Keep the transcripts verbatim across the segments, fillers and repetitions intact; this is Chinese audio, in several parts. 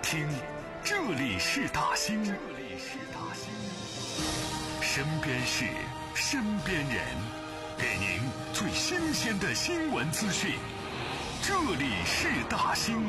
听，这里是大兴，这里是大兴，身边事，身边人，给您最新鲜的新闻资讯。这里是大兴。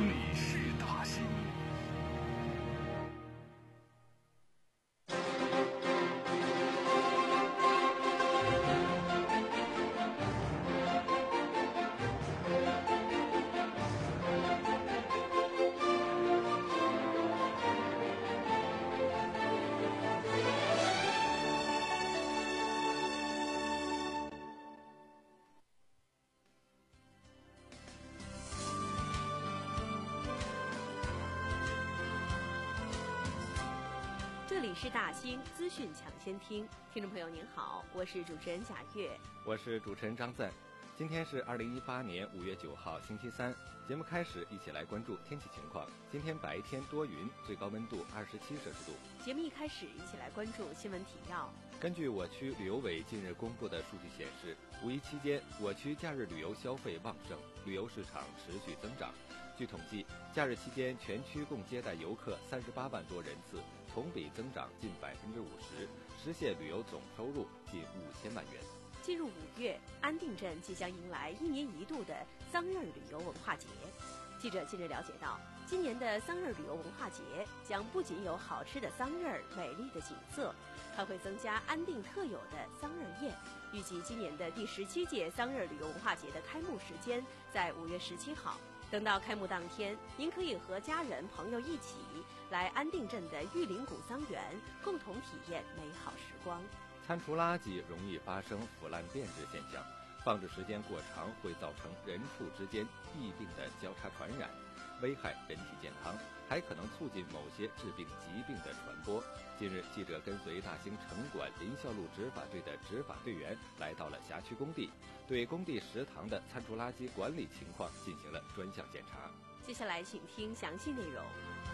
这里是大兴资讯抢先听，听众朋友您好，我是主持人贾月， 我是主持人张赞。今天是二零一八年五月九号星期三，节目开始，一起来关注天气情况。今天白天多云，最高温度二十七摄氏度。 节目一开始，一起来关注新闻提要。 根据我区旅游委近日公布的数据显示，五一期间我区假日旅游消费旺盛，旅游市场持续增长。据统计，假日期间全区共接待游客三十八万多人次，同比增长近百分之五十，实现旅游总收入近五千万元。 进入五月，安定镇即将迎来一年一度的桑葚旅游文化节。记者近日了解到，今年的桑葚旅游文化节将不仅有好吃的桑葚、美丽的景色，还会增加安定特有的桑葚宴。预计今年的第十七届桑葚旅游文化节的开幕时间在五月十七号。等到开幕当天，您可以和家人朋友一起来安定镇的玉林谷桑园，共同体验美好时光。 餐厨垃圾容易发生腐烂变质现象，放置时间过长会造成人畜之间疫病的交叉传染，危害人体健康，还可能促进某些致病疾病的传播。近日，记者跟随大兴城管林孝路执法队的执法队员来到了辖区工地，对工地食堂的餐厨垃圾管理情况进行了专项检查。 接下来请听详细内容。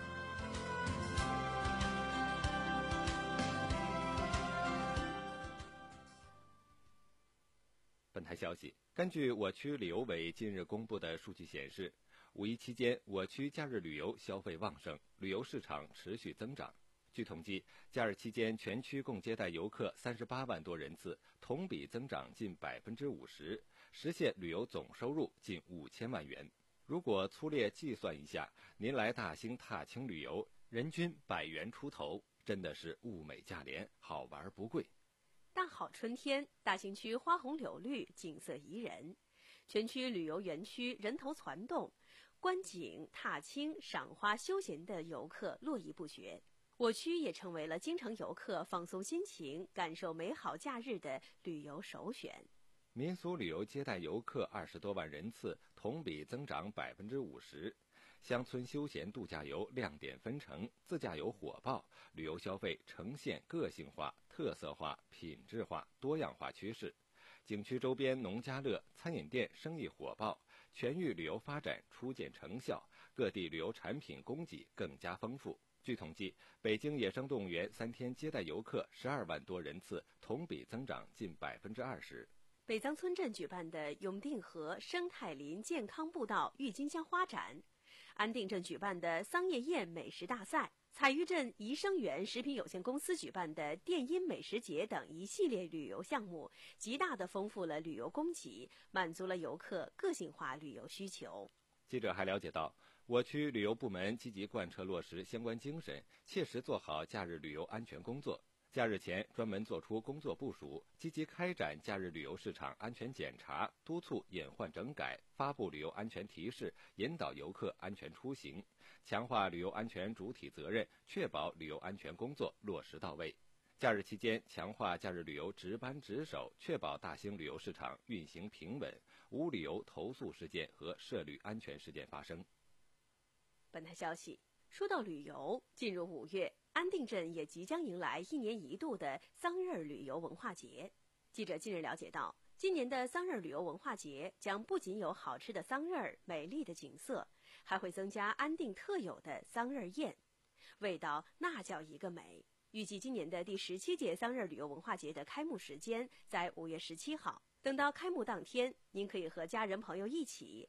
本台消息，根据我区旅游委近日公布的数据显示，五一期间我区假日旅游消费旺盛，旅游市场持续增长。据统计，假日期间全区共接待游客三十八万多人次，同比增长近百分之五十，实现旅游总收入近五千万元。如果粗略计算一下，您来大兴踏青旅游，人均百元出头，真的是物美价廉，好玩不贵。 大好春天，大兴区花红柳绿，景色宜人，全区旅游园区人头攒动，观景、踏青、赏花、休闲的游客络绎不绝。我区也成为了京城游客放松心情、感受美好假日的旅游首选。 民俗旅游接待游客二十多万人次，同比增长百分之五十。乡村休闲度假游亮点纷呈，自驾游火爆，旅游消费呈现个性化、特色化、品质化、多样化趋势。景区周边农家乐、餐饮店生意火爆，全域旅游发展初见成效，各地旅游产品供给更加丰富。据统计，北京野生动物园三天接待游客十二万多人次，同比增长近百分之二十。 北藏村镇举办的永定河生态林健康步道郁金香花展，安定镇举办的桑叶宴美食大赛，彩玉镇宜生园食品有限公司举办的电音美食节等一系列旅游项目，极大地丰富了旅游供给，满足了游客个性化旅游需求。 记者还了解到，我区旅游部门积极贯彻落实相关精神，切实做好假日旅游安全工作。假日前专门做出工作部署，积极开展假日旅游市场安全检查，督促隐患整改，发布旅游安全提示，引导游客安全出行，强化旅游安全主体责任，确保旅游安全工作落实到位。假日期间强化假日旅游值班值守，确保大兴旅游市场运行平稳，无旅游投诉事件和涉旅安全事件发生。 本台消息，说到旅游，进入五月，安定镇也即将迎来一年一度的桑葚旅游文化节。记者近日了解到，今年的桑葚旅游文化节将不仅有好吃的桑葚、美丽的景色，还会增加安定特有的桑葚宴，味道那叫一个美。预计今年的第十七届桑葚旅游文化节的开幕时间在五月十七号。等到开幕当天，您可以和家人朋友一起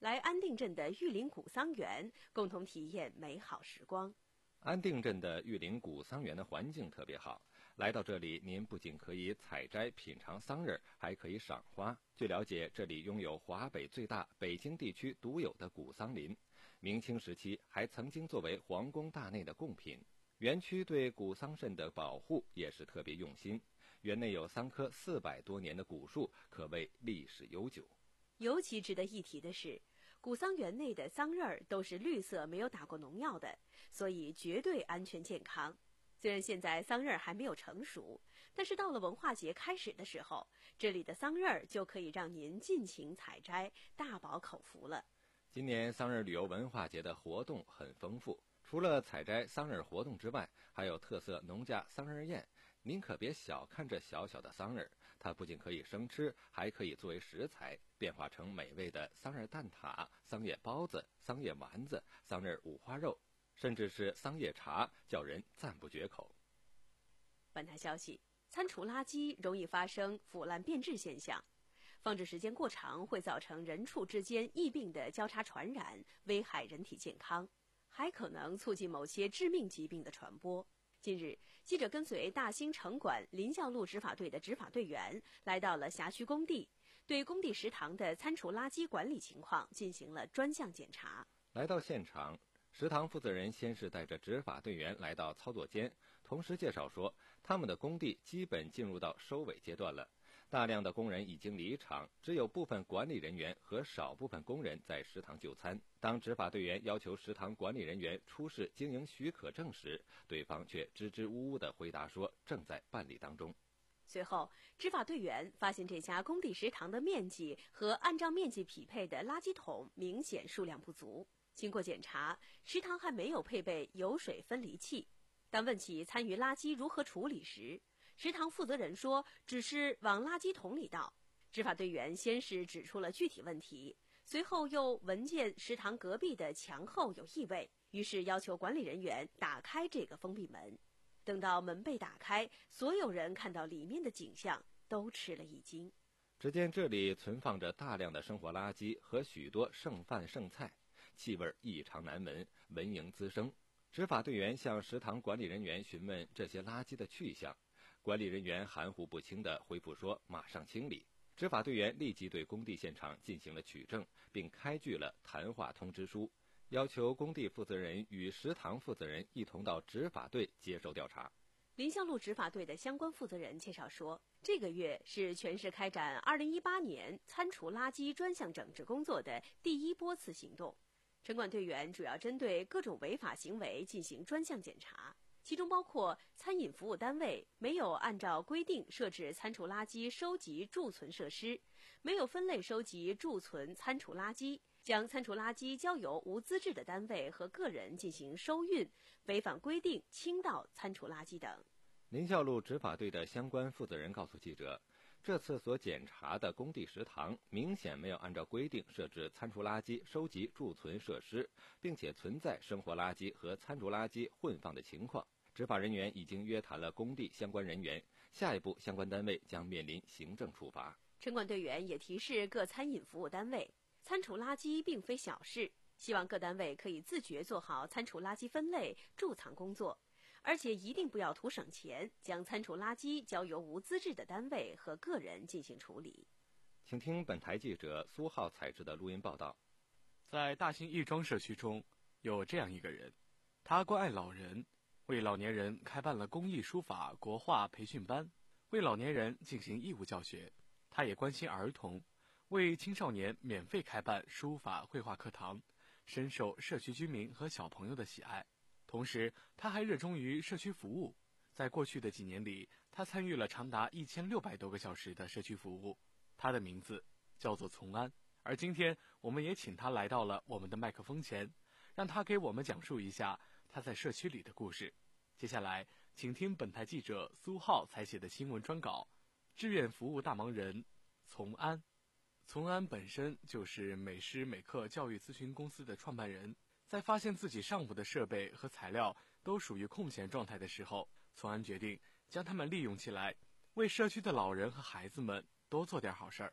来安定镇的玉林古桑园，共同体验美好时光。 安定镇的玉林古桑园的环境特别好，来到这里，您不仅可以采摘品尝桑葚，还可以赏花。据了解，这里拥有华北最大、北京地区独有的古桑林，明清时期还曾经作为皇宫大内的贡品。园区对古桑葚的保护也是特别用心，园内有三棵四百多年的古树，可谓历史悠久。 尤其值得一提的是，古桑园内的桑葚都是绿色，没有打过农药的，所以绝对安全健康。虽然现在桑葚还没有成熟，但是到了文化节开始的时候，这里的桑葚就可以让您尽情采摘，大饱口福了。 今年桑葚旅游文化节的活动很丰富，除了采摘桑葚活动之外，还有特色农家桑葚宴。您可别小看这小小的桑葚，它不仅可以生吃，还可以作为食材，变化成美味的桑葚蛋挞、桑叶包子、桑叶丸子、桑葚五花肉，甚至是桑叶茶，叫人赞不绝口。 本台消息，餐厨垃圾容易发生腐烂变质现象，放置时间过长会造成人畜之间疫病的交叉传染，危害人体健康，还可能促进某些致命疾病的传播。近日，记者跟随大兴城管林教路执法队的执法队员来到了辖区工地，对工地食堂的餐厨垃圾管理情况进行了专项检查。 来到现场，食堂负责人先是带着执法队员来到操作间，同时介绍说，他们的工地基本进入到收尾阶段了，大量的工人已经离场，只有部分管理人员和少部分工人在食堂就餐。当执法队员要求食堂管理人员出示经营许可证时，对方却支支吾吾地回答说正在办理当中。 随后，执法队员发现这家工地食堂的面积和按照面积匹配的垃圾桶明显数量不足。经过检查，食堂还没有配备油水分离器。当问起餐余垃圾如何处理时，食堂负责人说只是往垃圾桶里倒。执法队员先是指出了具体问题，随后又闻见食堂隔壁的墙后有异味，于是要求管理人员打开这个封闭门。等到门被打开，所有人看到里面的景象都吃了一惊。 只见这里存放着大量的生活垃圾和许多剩饭剩菜，气味异常难闻，蚊蝇滋生。执法队员向食堂管理人员询问这些垃圾的去向，管理人员含糊不清地回复说马上清理。执法队员立即对工地现场进行了取证，并开具了谈话通知书，要求工地负责人与食堂负责人一同到执法队接受调查。 林乡路执法队的相关负责人介绍说，这个月是全市开展二零一八年餐厨垃圾专项整治工作的第一波次行动。城管队员主要针对各种违法行为进行专项检查，其中包括餐饮服务单位没有按照规定设置餐厨垃圾收集贮存设施，没有分类收集贮存餐厨垃圾，将餐厨垃圾交由无资质的单位和个人进行收运，违反规定倾倒餐厨垃圾等。 林孝路执法队的相关负责人告诉记者，这次所检查的工地食堂明显没有按照规定设置餐厨垃圾收集贮存设施，并且存在生活垃圾和餐厨垃圾混放的情况。执法人员已经约谈了工地相关人员，下一步相关单位将面临行政处罚。 城管队员也提示各餐饮服务单位，餐厨垃圾并非小事，希望各单位可以自觉做好餐厨垃圾分类贮藏工作，而且一定不要图省钱，将餐厨垃圾交由无资质的单位和个人进行处理。 请听本台记者苏浩采制的录音报道。 在大兴亦庄社区中，有这样一个人，他关爱老人，为老年人开办了公益书法国画培训班，为老年人进行义务教学。他也关心儿童，为青少年免费开办书法绘画课堂，深受社区居民和小朋友的喜爱。同时，他还热衷于社区服务。在过去的几年里，他参与了长达一千六百多个小时的社区服务。他的名字叫做从安，而今天我们也请他来到了我们的麦克风前，让他给我们讲述一下他在社区里的故事。接下来，请听本台记者苏浩采写的新闻专稿《志愿服务大忙人从安》。从安本身就是美诗美课教育咨询公司的创办人，在发现自己上午的设备和材料都属于空闲状态的时候，从安决定将它们利用起来，为社区的老人和孩子们多做点好事儿。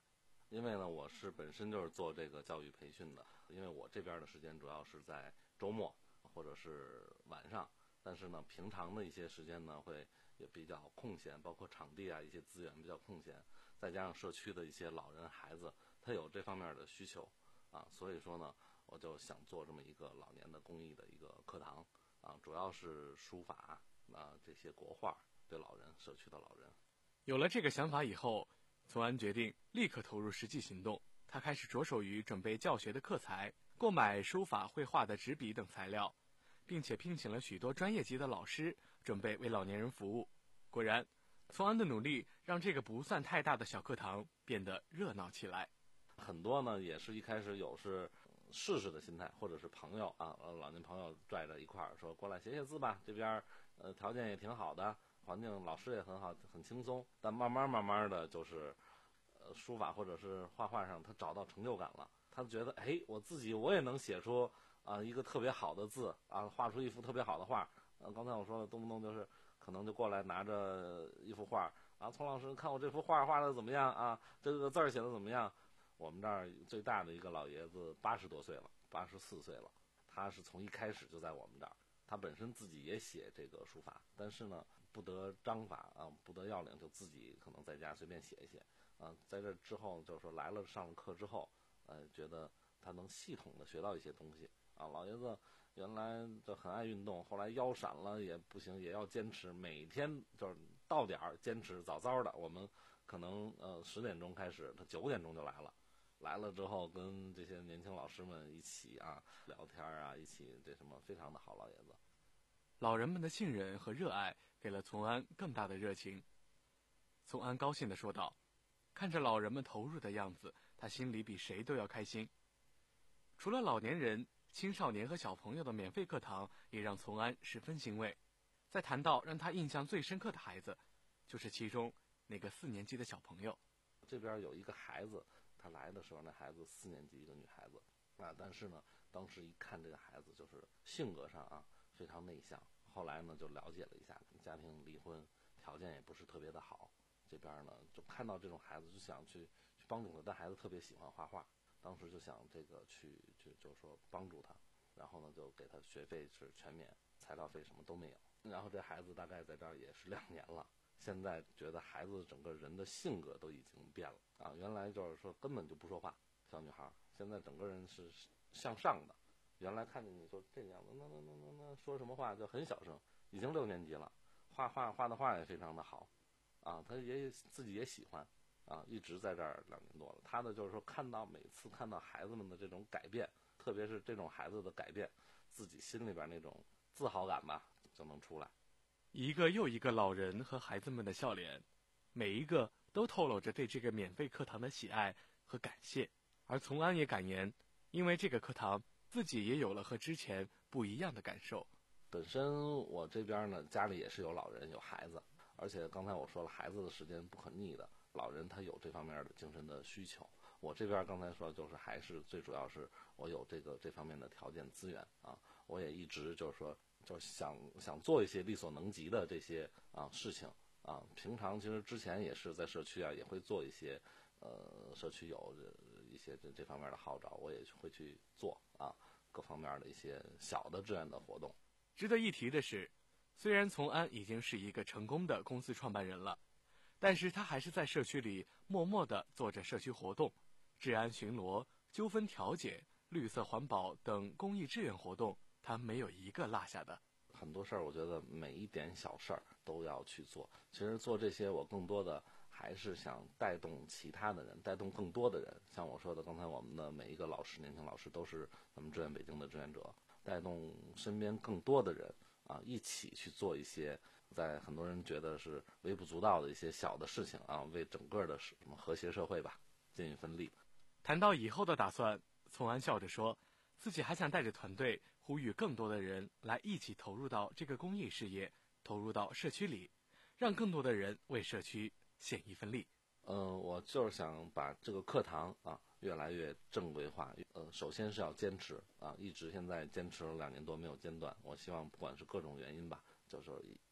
因为呢，我是本身就是做这个教育培训的，因为我这边的时间主要是在周末或者是晚上，但是呢，平常的一些时间呢，会也比较空闲，包括场地啊一些资源比较空闲，再加上社区的一些老人孩子，他有这方面的需求啊，所以说呢，我就想做这么一个老年的公益的一个课堂啊，主要是书法啊这些国画对老人社区的老人。 有了这个想法以后，从安决定立刻投入实际行动。他开始着手于准备教学的课材，购买书法绘画的纸笔等材料，并且聘请了许多专业级的老师，准备为老年人服务。果然，从安的努力让这个不算太大的小课堂变得热闹起来。 很多呢也是一开始有是试试的心态，或者是朋友啊，老年朋友拽着一块儿说过来写写字吧，这边呃条件也挺好的，环境老师也很好，很轻松。但慢慢慢慢的就是呃书法或者是画画上他找到成就感了，他觉得哎我自己我也能写出啊、呃、一个特别好的字啊，画出一幅特别好的画。呃刚才我说的动不动就是可能就过来拿着一幅画啊，丛老师看我这幅画画的怎么样啊，这个字儿写的怎么样。我们这儿最大的一个老爷子八十多岁了，八十四岁了，他是从一开始就在我们这儿，他本身自己也写这个书法，但是呢不得章法啊，不得要领，就自己可能在家随便写一写啊。在这之后就是说来了上了课之后，呃，觉得他能系统的学到一些东西啊。老爷子原来就很爱运动，后来腰闪了也不行，也要坚持，每天就是到点儿坚持，早早的我们可能呃十点钟开始，他九点钟就来了。来了之后跟这些年轻老师们一起啊聊天啊，一起这什么非常的好。老爷子老人们的信任和热爱给了从安更大的热情。从安高兴地说道，看着老人们投入的样子，他心里比谁都要开心。除了老年人、青少年和小朋友的免费课堂也让从安十分欣慰。在谈到让他印象最深刻的孩子，就是其中那个四年级的小朋友。 这边有一个孩子，他来的时候那孩子四年级，一个女孩子啊，但是呢当时一看这个孩子就是性格上啊非常内向，后来呢就了解了一下，家庭离婚，条件也不是特别的好，这边呢就看到这种孩子就想去去帮助他，但孩子特别喜欢画画，当时就想这个去去就是说帮助他，然后呢就给他学费是全免，材料费什么都没有。然后这孩子大概在这儿也是两年了，现在觉得孩子整个人的性格都已经变了啊！原来就是说根本就不说话，小女孩现在整个人是向上的。原来看见你说这个样子，那那那那那说什么话就很小声，已经六年级了，画画画的画也非常的好，啊，他也自己也喜欢，啊，一直在这儿两年多了。他的就是说看到每次看到孩子们的这种改变，特别是这种孩子的改变，自己心里边那种自豪感吧就能出来。 一个又一个老人和孩子们的笑脸，每一个都透露着对这个免费课堂的喜爱和感谢。而从安也感言，因为这个课堂，自己也有了和之前不一样的感受。 本身我这边呢，家里也是有老人有孩子，而且刚才我说了，孩子的时间不可逆的，老人他有这方面的精神的需求。我这边刚才说就是还是最主要是我有这个这方面的条件资源啊，我也一直就是说就是想想做一些力所能及的这些啊事情啊。平常其实之前也是在社区啊也会做一些呃社区有一些这这方面的号召，我也会去做啊各方面的一些小的志愿的活动。 值得一提的是，虽然从安已经是一个成功的公司创办人了，但是他还是在社区里默默地做着社区活动，治安巡逻、纠纷调解、绿色环保等公益志愿活动，他没有一个落下的。 很多事儿我觉得每一点小事儿都要去做，其实做这些我更多的还是想带动其他的人，带动更多的人。像我说的刚才我们的每一个老师，年轻老师都是咱们志愿北京的志愿者，带动身边更多的人啊，一起去做一些在很多人觉得是微不足道的一些小的事情啊，为整个的什么和谐社会吧尽一份力。 谈到以后的打算，从安笑着说，自己还想带着团队呼吁更多的人来一起投入到这个公益事业，投入到社区里，让更多的人为社区献一份力。 嗯，我就是想把这个课堂啊越来越正规化。呃，首先是要坚持啊，一直现在坚持了两年多没有间断。我希望不管是各种原因吧，就是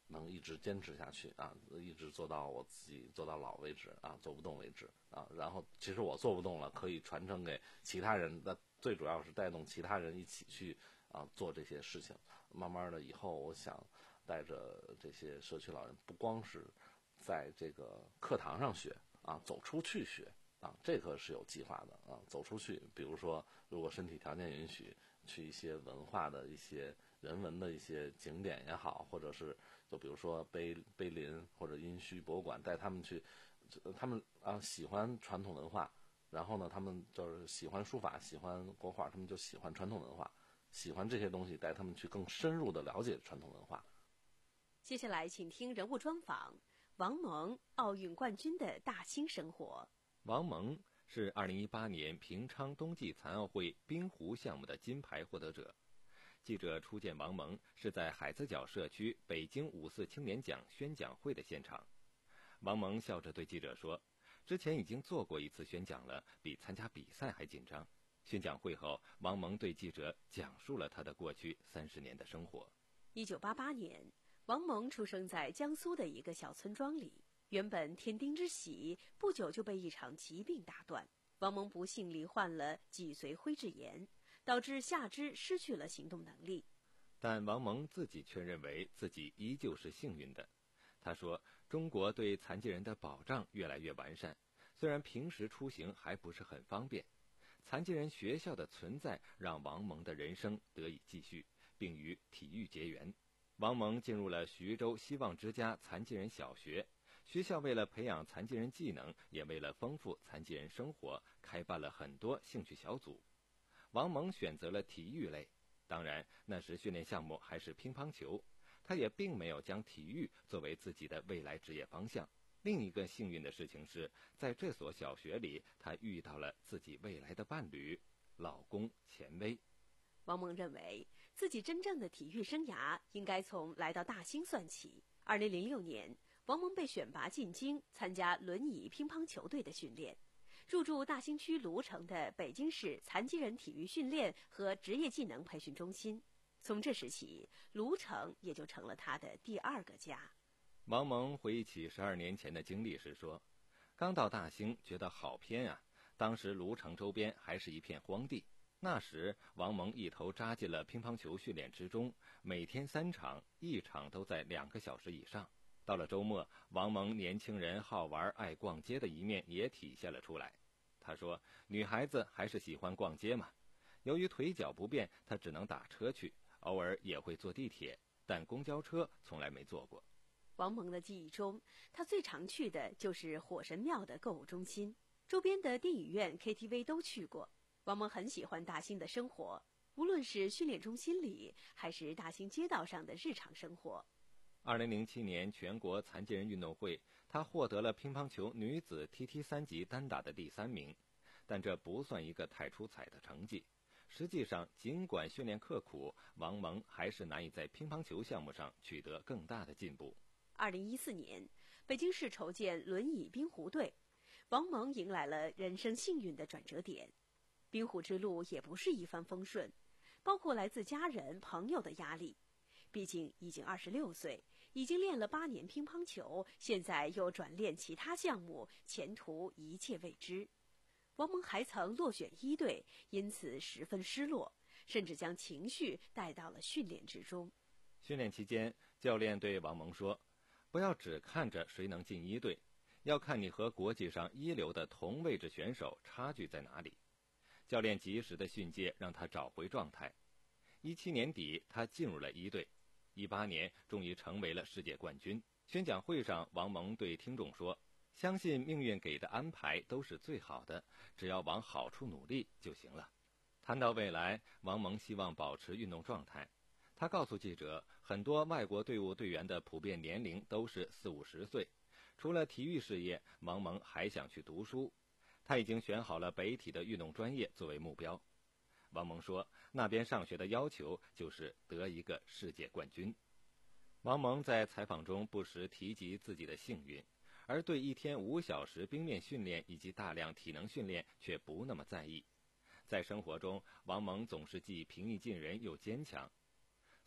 能一直坚持下去啊，一直做到我自己做到老为止啊，做不动为止啊。然后其实我做不动了，可以传承给其他人，那最主要是带动其他人一起去啊做这些事情。慢慢的以后，我想带着这些社区老人，不光是在这个课堂上学啊，走出去学啊，这个是有计划的啊，走出去，比如说如果身体条件允许，去一些文化的一些人文的一些景点也好，或者是就比如说碑碑林或者殷墟博物馆，带他们去，他们啊喜欢传统文化，然后呢，他们就是喜欢书法，喜欢国画，他们就喜欢传统文化，喜欢这些东西，带他们去更深入的了解传统文化。 接下来，请听人物专访：王蒙，奥运冠军的大兴生活。 王蒙是二零一八年平昌冬季残奥会冰壶项目的金牌获得者。记者初见王蒙是在海子角社区北京五四青年奖宣讲会的现场。王蒙笑着对记者说，之前已经做过一次宣讲了，比参加比赛还紧张。宣讲会后，王蒙对记者讲述了他的过去三十年的生活。 一九八八年，王蒙出生在江苏的一个小村庄里。原本天丁之喜，不久就被一场疾病打断。王蒙不幸罹患了脊髓灰质炎，导致下肢失去了行动能力。 但王蒙自己却认为自己依旧是幸运的。他说，中国对残疾人的保障越来越完善，虽然平时出行还不是很方便。残疾人学校的存在让王蒙的人生得以继续，并与体育结缘。王蒙进入了徐州希望之家残疾人小学，学校为了培养残疾人技能，也为了丰富残疾人生活，开办了很多兴趣小组。王蒙选择了体育类，当然那时训练项目还是乒乓球，他也并没有将体育作为自己的未来职业方向。另一个幸运的事情是，在这所小学里，他遇到了自己未来的伴侣，老公钱威。 王蒙认为自己真正的体育生涯应该从来到大兴算起。二零零六年，王蒙被选拔进京参加轮椅乒乓球队的训练，入驻大兴区芦城的北京市残疾人体育训练和职业技能培训中心。从这时起，芦城也就成了他的第二个家。 王蒙回忆起十二年前的经历时说，刚到大兴觉得好偏啊，当时芦城周边还是一片荒地。那时王蒙一头扎进了乒乓球训练之中，每天三场，一场都在两个小时以上。到了周末，王蒙年轻人好玩爱逛街的一面也体现了出来。他说，女孩子还是喜欢逛街嘛。由于腿脚不便，他只能打车去，偶尔也会坐地铁，但公交车从来没坐过。 王蒙的记忆中，他最常去的就是火神庙的购物中心，周边的电影院、K T V 都去过。王蒙很喜欢大兴的生活，无论是训练中心里，还是大兴街道上的日常生活。 二零零七年全国残疾人运动会，他获得了乒乓球女子 T T 三级单打的第三名，但这不算一个太出彩的成绩。实际上，尽管训练刻苦，王蒙还是难以在乒乓球项目上取得更大的进步。 二零一四年，北京市筹建轮椅冰壶队，王蒙迎来了人生幸运的转折点。冰壶之路也不是一帆风顺，包括来自家人、朋友的压力。毕竟已经二十六岁，已经练了八年乒乓球，现在又转练其他项目，前途一切未知。王蒙还曾落选一队，因此十分失落，甚至将情绪带到了训练之中。 训练期间，教练对王蒙说，不要只看着谁能进一队，要看你和国际上一流的同位置选手差距在哪里。教练及时的训诫让他找回状态。一七年底，他进入了一队。一八年，终于成为了世界冠军。宣讲会上，王蒙对听众说，相信命运给的安排都是最好的，只要往好处努力就行了。谈到未来，王蒙希望保持运动状态。他告诉记者，很多外国队伍队员的普遍年龄都是四五十岁。除了体育事业，王蒙还想去读书。他已经选好了北体的运动专业作为目标。王蒙说，那边上学的要求就是得一个世界冠军。王蒙在采访中不时提及自己的幸运，而对一天五小时冰面训练以及大量体能训练却不那么在意。在生活中，王蒙总是既平易近人又坚强。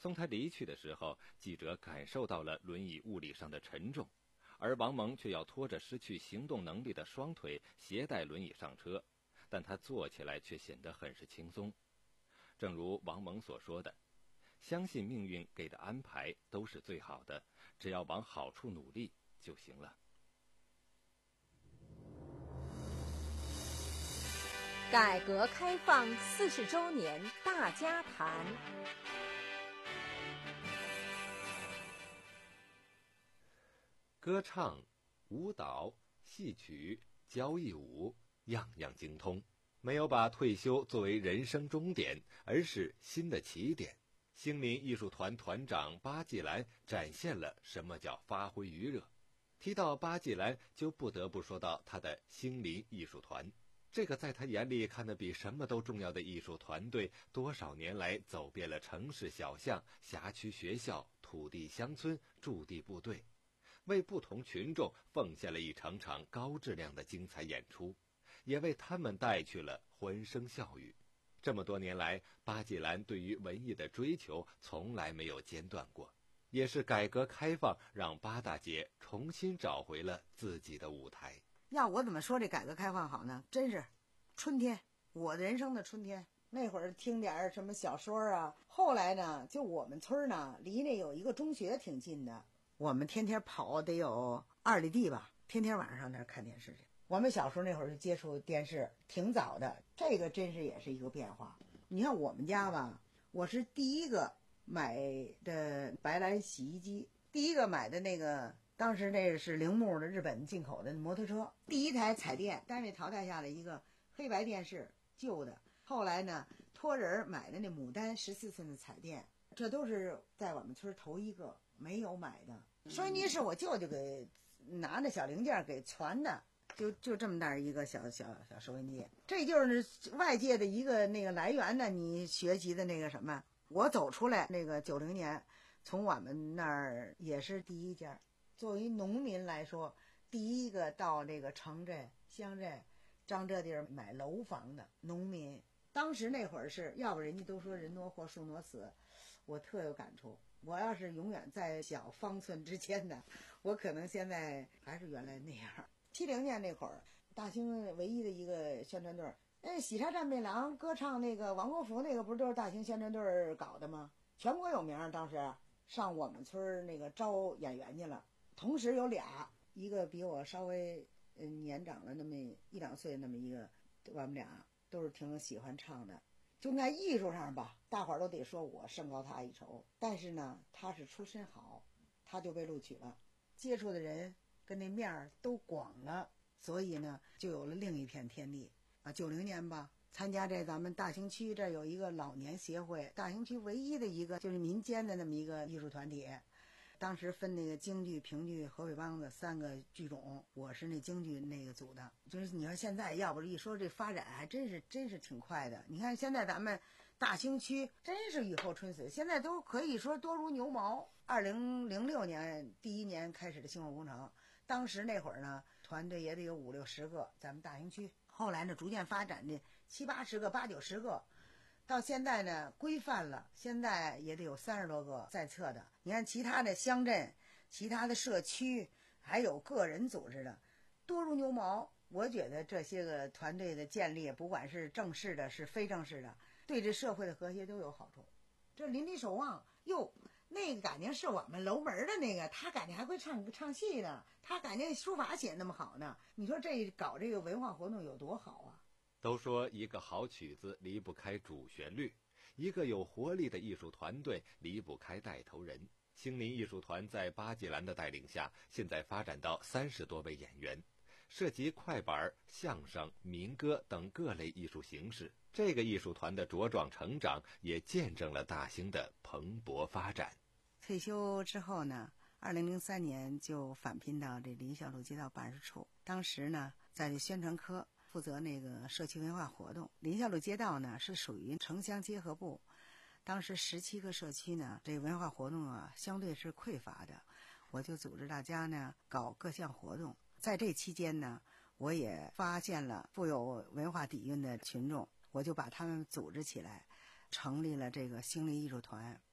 送他离去的时候，记者感受到了轮椅物理上的沉重，而王蒙却要拖着失去行动能力的双腿携带轮椅上车，但他坐起来却显得很是轻松。正如王蒙所说的，相信命运给的安排都是最好的，只要往好处努力就行了。 改革开放四十周年大家谈。 歌唱、舞蹈、戏曲、交谊舞，样样精通，没有把退休作为人生终点，而是新的起点。兴林艺术团团长巴季兰展现了什么叫发挥余热。提到巴季兰，就不得不说到他的兴林艺术团。这个在他眼里看得比什么都重要的艺术团队，多少年来走遍了城市小巷、辖区学校、土地乡村、驻地部队，为不同群众奉献了一场场高质量的精彩演出，也为他们带去了欢声笑语。这么多年来，巴季兰对于文艺的追求从来没有间断过，也是改革开放让巴大姐重新找回了自己的舞台。 要我怎么说这改革开放好呢？真是春天，我的人生的春天。那会儿听点什么小说啊，后来呢，就我们村呢，离那有一个中学挺近的，我们天天跑得有二里地吧，天天晚上上那儿看电视去。我们小时候那会儿就接触电视挺早的，这个真是也是一个变化。你看我们家吧，我是第一个买的白兰洗衣机，第一个买的那个当时那是铃木的日本进口的摩托车，第一台彩电，单位淘汰下来一个黑白电视旧的，后来呢托人买的那牡丹十四寸的彩电，这都是在我们村头一个没有买的。收音机是我舅舅给拿着小零件给传的，就就这么大一个小小小收音机，这就是外界的一个那个来源呢。你学习的那个什么，我走出来那个九零年，从我们那儿也是第一家。作为农民来说，第一个到这个城镇、乡镇、张这地儿买楼房的农民，当时那会儿是要不人家都说人挪活树挪死，我特有感触。我要是永远在小方寸之间的，我可能现在还是原来那样。七零年那会儿，大兴唯一的一个宣传队，那喜茶战备郎歌唱那个王国福那个，不是都是大兴宣传队搞的吗？全国有名。当时上我们村那个招演员去了，同时有俩，一个比我稍微嗯年长了那么一两岁，那么一个，我们俩都是挺喜欢唱的。就在艺术上吧，大伙儿都得说我胜高他一筹。但是呢，他是出身好，他就被录取了，接触的人跟那面儿都广了，所以呢，就有了另一片天地啊。九零年吧，参加这咱们大兴区这有一个老年协会，大兴区唯一的一个就是民间的那么一个艺术团体。当时分那个京剧、评剧、河北梆子三个剧种，我是那京剧那个组的。就是你说现在要不是一说这发展，还真是真是挺快的。你看现在咱们大兴区真是雨后春笋，现在都可以说多如牛毛。二零零六年第一年开始的兴隆工程，当时那会儿呢，团队也得有五六十个，咱们大兴区。后来呢，逐渐发展的七八十个、八九十个。到现在呢，规范了，现在也得有三十多个在册的。你看其他的乡镇、其他的社区，还有个人组织的，多如牛毛。我觉得这些个团队的建立，不管是正式的，是非正式的，对这社会的和谐都有好处。这邻里守望，哟，那个感觉是我们楼门的那个，他感觉还会唱唱戏呢，他感觉书法写那么好呢。你说这搞这个文化活动有多好啊？ 都说一个好曲子离不开主旋律，一个有活力的艺术团队离不开带头人。兴林艺术团在巴季兰的带领下，现在发展到三十多位演员，涉及快板、相声、民歌等各类艺术形式。这个艺术团的茁壮成长，也见证了大兴的蓬勃发展。 退休之后呢，二零零三年就返聘到这林孝路街道办事处，当时呢，在这宣传科负责那个社区文化活动。林孝路街道呢是属于城乡结合部，当时十七个社区呢，这文化活动啊相对是匮乏的，我就组织大家呢搞各项活动。在这期间呢，我也发现了富有文化底蕴的群众，我就把他们组织起来，成立了这个兴林艺术团。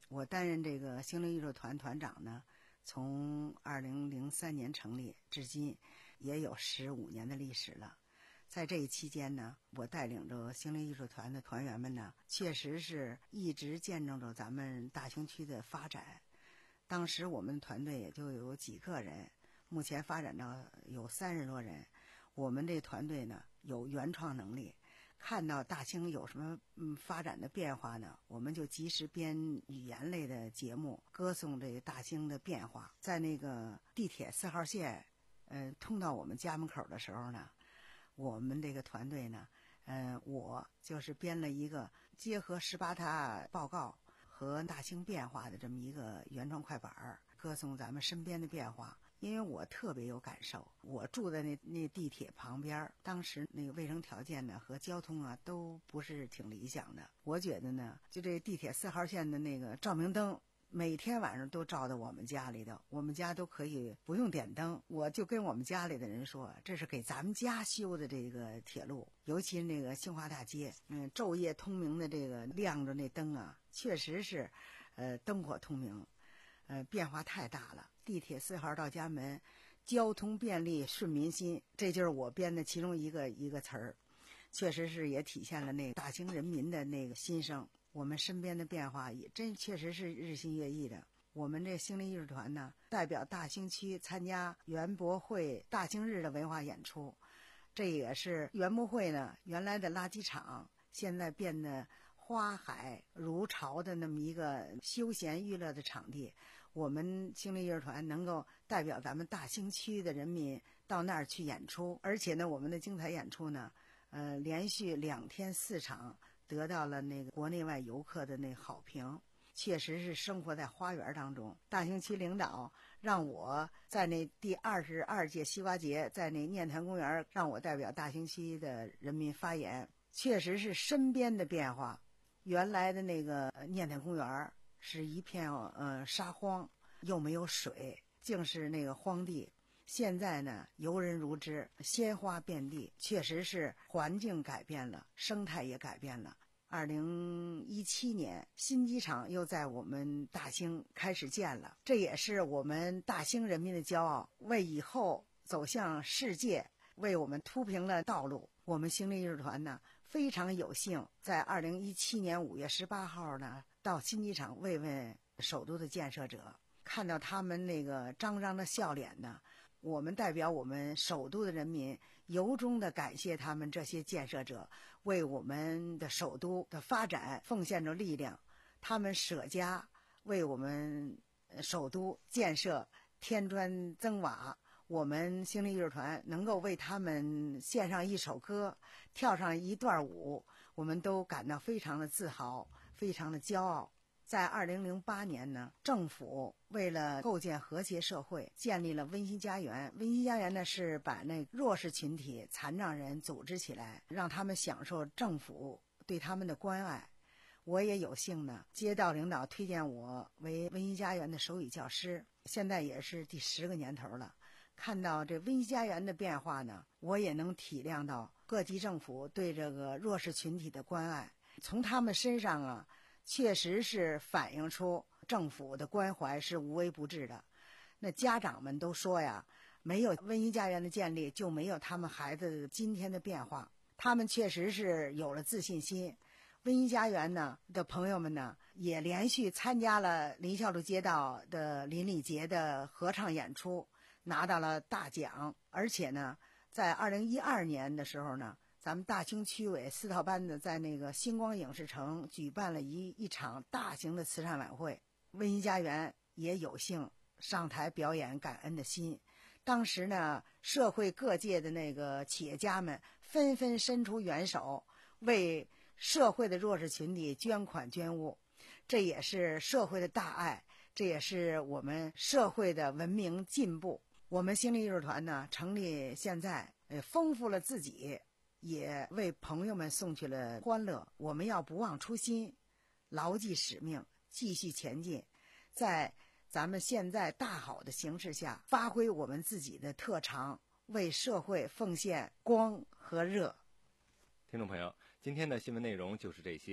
我担任这个兴灵艺术团团长呢，从二零零三年成立至今，也有十五年的历史了。在这一期间呢，我带领着兴灵艺术团的团员们呢，确实是一直见证着咱们大兴区的发展。当时我们团队也就有几个人，目前发展到有三十多人。我们这团队呢，有原创能力，看到大兴有什么嗯发展的变化呢，我们就及时编语言类的节目，歌颂这个大兴的变化。在那个地铁四号线，呃，通到我们家门口的时候呢，我们这个团队呢，呃，我就是编了一个结合十八大报告和大兴变化的这么一个原创快板，歌颂咱们身边的变化。因为我特别有感受，我住在那那地铁旁边，当时那个卫生条件呢和交通啊都不是挺理想的。我觉得呢，就这地铁四号线的那个照明灯，每天晚上都照到我们家里头，我们家都可以不用点灯。我就跟我们家里的人说，这是给咱们家修的这个铁路，尤其是那个兴华大街，嗯，昼夜通明的这个亮着那灯啊，确实是，呃，灯火通明，呃，变化太大了。地铁四号到家门，交通便利顺民心，这就是我编的其中一个一个词儿，确实是也体现了那个大兴人民的那个心声。我们身边的变化也真确实是日新月异的。我们这兴灵艺术团呢，代表大兴区参加园博会大兴日的文化演出，这也是园博会呢原来的垃圾场，现在变得花海如潮的那么一个休闲娱乐的场地。我们兴灵艺术团能够代表咱们大兴区的人民到那儿去演出，而且呢，我们的精彩演出呢，呃，连续两天四场得到了那个国内外游客的那好评，确实是生活在花园当中。大兴区领导让我在那第二十二届西瓜节，在那念坛公园让我代表大兴区的人民发言，确实是身边的变化。原来的那个念坛公园是一片呃沙荒，又没有水，竟是那个荒地。现在呢，游人如织，鲜花遍地，确实是环境改变了，生态也改变了。二零一七年，新机场又在我们大兴开始建了，这也是我们大兴人民的骄傲，为以后走向世界，为我们铺平了道路。我们兴灵艺术团呢，非常有幸在二零一七年五月十八号呢，到新机场慰问首都的建设者，看到他们那个张张的笑脸呢，我们代表我们首都的人民由衷的感谢他们这些建设者，为我们的首都的发展奉献着力量。他们舍家为我们首都建设添砖增瓦，我们兴灵艺术团能够为他们献上一首歌，跳上一段舞，我们都感到非常的自豪，非常的骄傲。在二零零八年呢，政府为了构建和谐社会，建立了温馨家园。温馨家园呢，是把那弱势群体、残障人组织起来，让他们享受政府对他们的关爱。我也有幸呢，街道领导推荐我为温馨家园的手语教师，现在也是第十个年头了。看到这温馨家园的变化呢，我也能体谅到各级政府对这个弱势群体的关爱，从他们身上啊，确实是反映出政府的关怀是无微不至的。那家长们都说呀，没有温馨家园的建立，就没有他们孩子今天的变化。他们确实是有了自信心。温馨家园呢的朋友们呢，也连续参加了林孝路街道的邻里节的合唱演出，拿到了大奖。而且呢，在二零一二年的时候呢，咱们大兴区委四套班子在那个星光影视城举办了一一场大型的慈善晚会，温馨家园也有幸上台表演感恩的心。当时呢，社会各界的那个企业家们纷纷伸出援手，为社会的弱势群体捐款捐物，这也是社会的大爱，这也是我们社会的文明进步。我们兴灵艺术团呢，成立现在，呃，丰富了自己，也为朋友们送去了欢乐。我们要不忘初心，牢记使命，继续前进，在咱们现在大好的形势下，发挥我们自己的特长，为社会奉献光和热。 听众朋友，今天的新闻内容就是这些。本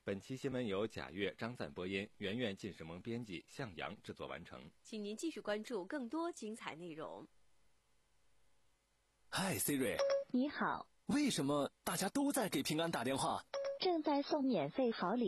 本期新闻由贾月、张赞播音，圆圆、晋世萌编辑，向阳制作完成。 请您继续关注更多精彩内容。 嗨 Siri， 你好。 为什么大家都在给平安打电话？ 正在送免费好礼。